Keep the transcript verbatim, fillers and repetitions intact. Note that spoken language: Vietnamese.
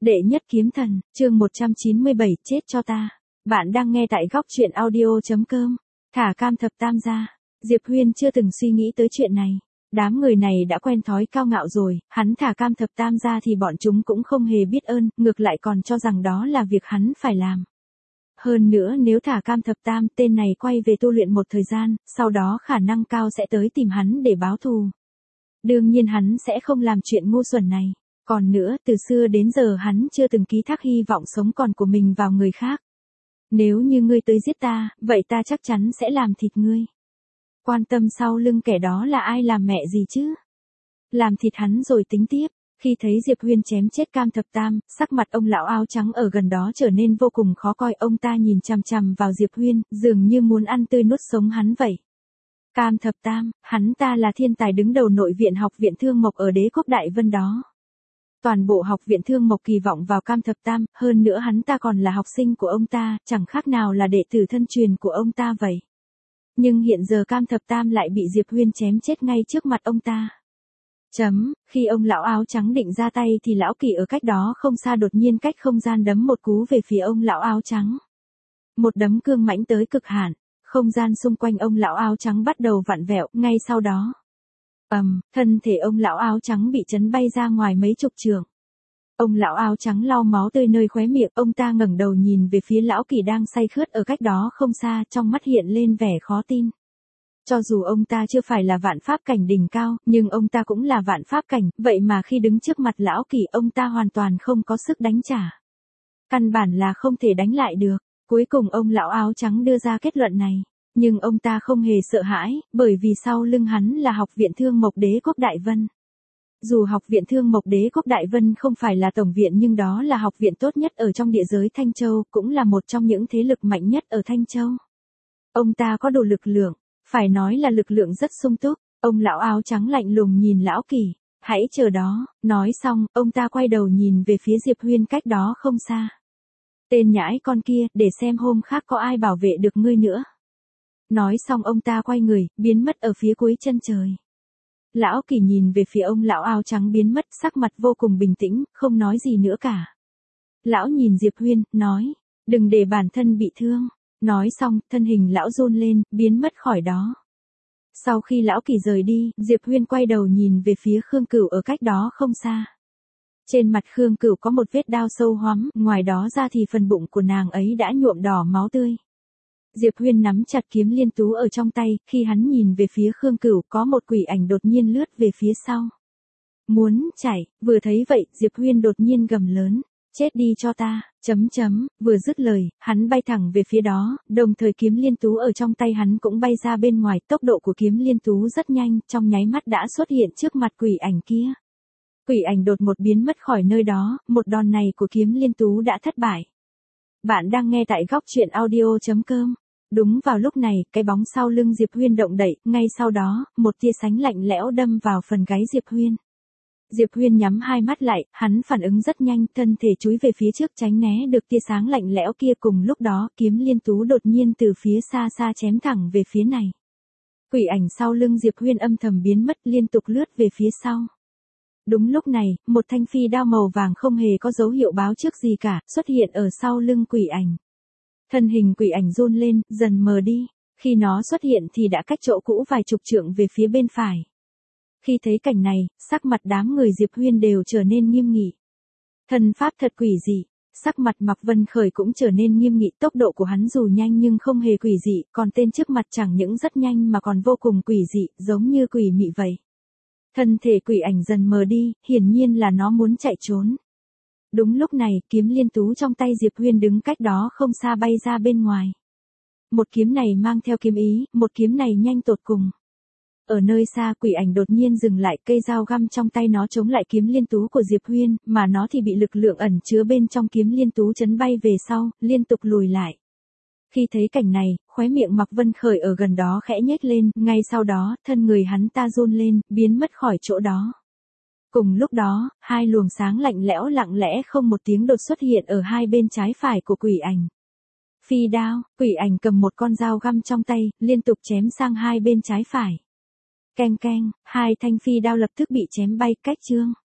Đệ nhất kiếm thần, chương một trăm chín mươi bảy, chết cho ta. Bạn đang nghe tại góc truyện audio.com. Thả cam thập tam gia. Diệp Huyên chưa từng suy nghĩ tới chuyện này. Đám người này đã quen thói cao ngạo rồi, hắn thả cam thập tam gia thì bọn chúng cũng không hề biết ơn, ngược lại còn cho rằng đó là việc hắn phải làm. Hơn nữa nếu thả cam thập tam, tên này quay về tu luyện một thời gian, sau đó khả năng cao sẽ tới tìm hắn để báo thù. Đương nhiên hắn sẽ không làm chuyện ngu xuẩn này. Còn nữa, từ xưa đến giờ hắn chưa từng ký thác hy vọng sống còn của mình vào người khác. Nếu như ngươi tới giết ta, vậy ta chắc chắn sẽ làm thịt ngươi. Quan tâm sau lưng kẻ đó là ai làm mẹ gì chứ? Làm thịt hắn rồi tính tiếp. Khi thấy Diệp Huyên chém chết cam thập tam, sắc mặt ông lão áo trắng ở gần đó trở nên vô cùng khó coi. Ông ta nhìn chằm chằm vào Diệp Huyên, dường như muốn ăn tươi nuốt sống hắn vậy. Cam thập tam, hắn ta là thiên tài đứng đầu nội viện học viện Thương Mộc ở Đế Quốc Đại Vân đó. Toàn bộ học viện Thương Mộc kỳ vọng vào cam thập tam, hơn nữa hắn ta còn là học sinh của ông ta, chẳng khác nào là đệ tử thân truyền của ông ta vậy. Nhưng hiện giờ cam thập tam lại bị Diệp Huyên chém chết ngay trước mặt ông ta. Chấm, khi ông lão áo trắng định ra tay thì lão Kỳ ở cách đó không xa đột nhiên cách không gian đấm một cú về phía ông lão áo trắng. Một đấm cương mãnh tới cực hạn, không gian xung quanh ông lão áo trắng bắt đầu vặn vẹo, ngay sau đó. ầm, um, thân thể ông lão áo trắng bị chấn bay ra ngoài mấy chục trượng. Ông lão áo trắng lau máu tươi nơi khóe miệng, ông ta ngẩng đầu nhìn về phía lão Kỳ đang say khướt ở cách đó không xa, trong mắt hiện lên vẻ khó tin. Cho dù ông ta chưa phải là vạn pháp cảnh đỉnh cao, nhưng ông ta cũng là vạn pháp cảnh, vậy mà khi đứng trước mặt lão Kỳ ông ta hoàn toàn không có sức đánh trả. Căn bản là không thể đánh lại được. Cuối cùng ông lão áo trắng đưa ra kết luận này. Nhưng ông ta không hề sợ hãi, bởi vì sau lưng hắn là học viện Thương Mộc Đế Quốc Đại Vân. Dù học viện Thương Mộc Đế Quốc Đại Vân không phải là tổng viện nhưng đó là học viện tốt nhất ở trong địa giới Thanh Châu, cũng là một trong những thế lực mạnh nhất ở Thanh Châu. Ông ta có đủ lực lượng, phải nói là lực lượng rất sung túc. Ông lão áo trắng lạnh lùng nhìn lão Kỳ, hãy chờ đó, nói xong, ông ta quay đầu nhìn về phía Diệp Huyên cách đó không xa. Tên nhãi con kia, để xem hôm khác có ai bảo vệ được ngươi nữa. Nói xong ông ta quay người, biến mất ở phía cuối chân trời. Lão Kỳ nhìn về phía ông lão áo trắng biến mất, sắc mặt vô cùng bình tĩnh, không nói gì nữa cả. Lão nhìn Diệp Huyên, nói, đừng để bản thân bị thương. Nói xong, thân hình lão run lên, biến mất khỏi đó. Sau khi lão Kỳ rời đi, Diệp Huyên quay đầu nhìn về phía Khương Cửu ở cách đó không xa. Trên mặt Khương Cửu có một vết đao sâu hoắm, ngoài đó ra thì phần bụng của nàng ấy đã nhuộm đỏ máu tươi. Diệp Huyên nắm chặt kiếm liên tú ở trong tay, khi hắn nhìn về phía Khương Cửu có một quỷ ảnh đột nhiên lướt về phía sau. Muốn chạy, vừa thấy vậy, Diệp Huyên đột nhiên gầm lớn, chết đi cho ta, chấm chấm, vừa dứt lời, hắn bay thẳng về phía đó, đồng thời kiếm liên tú ở trong tay hắn cũng bay ra bên ngoài, tốc độ của kiếm liên tú rất nhanh, trong nháy mắt đã xuất hiện trước mặt quỷ ảnh kia. Quỷ ảnh đột một biến mất khỏi nơi đó, một đòn này của kiếm liên tú đã thất bại. Bạn đang nghe tại góc truyện audio.com. Đúng vào lúc này, cái bóng sau lưng Diệp Huyên động đậy, ngay sau đó, một tia sánh lạnh lẽo đâm vào phần gáy Diệp Huyên. Diệp Huyên nhắm hai mắt lại, hắn phản ứng rất nhanh, thân thể chúi về phía trước tránh né được tia sáng lạnh lẽo kia. Cùng lúc đó, kiếm liên tú đột nhiên từ phía xa xa chém thẳng về phía này. Quỷ ảnh sau lưng Diệp Huyên âm thầm biến mất, liên tục lướt về phía sau. Đúng lúc này, một thanh phi đao màu vàng không hề có dấu hiệu báo trước gì cả, xuất hiện ở sau lưng quỷ ảnh. Thân hình quỷ ảnh run lên, dần mờ đi. Khi nó xuất hiện thì đã cách chỗ cũ vài chục trượng về phía bên phải. Khi thấy cảnh này, sắc mặt đám người Diệp Huyên đều trở nên nghiêm nghị. Thần pháp thật quỷ dị, sắc mặt Mạc Vân Khởi cũng trở nên nghiêm nghị, tốc độ của hắn dù nhanh nhưng không hề quỷ dị, còn tên trước mặt chẳng những rất nhanh mà còn vô cùng quỷ dị, giống như quỷ mị vậy. Thân thể quỷ ảnh dần mờ đi, hiển nhiên là nó muốn chạy trốn. Đúng lúc này, kiếm liên tú trong tay Diệp Huyên đứng cách đó không xa bay ra bên ngoài. Một kiếm này mang theo kiếm ý, một kiếm này nhanh tột cùng. Ở nơi xa quỷ ảnh đột nhiên dừng lại, cây dao găm trong tay nó chống lại kiếm liên tú của Diệp Huyên, mà nó thì bị lực lượng ẩn chứa bên trong kiếm liên tú chấn bay về sau, liên tục lùi lại. Khi thấy cảnh này, khóe miệng Mạc Vân Khởi ở gần đó khẽ nhếch lên, ngay sau đó, thân người hắn ta run lên, biến mất khỏi chỗ đó. Cùng lúc đó, hai luồng sáng lạnh lẽo lặng lẽ không một tiếng đột xuất hiện ở hai bên trái phải của quỷ ảnh. Phi đao, quỷ ảnh cầm một con dao găm trong tay, liên tục chém sang hai bên trái phải. Keng keng, hai thanh phi đao lập tức bị chém bay cách chương.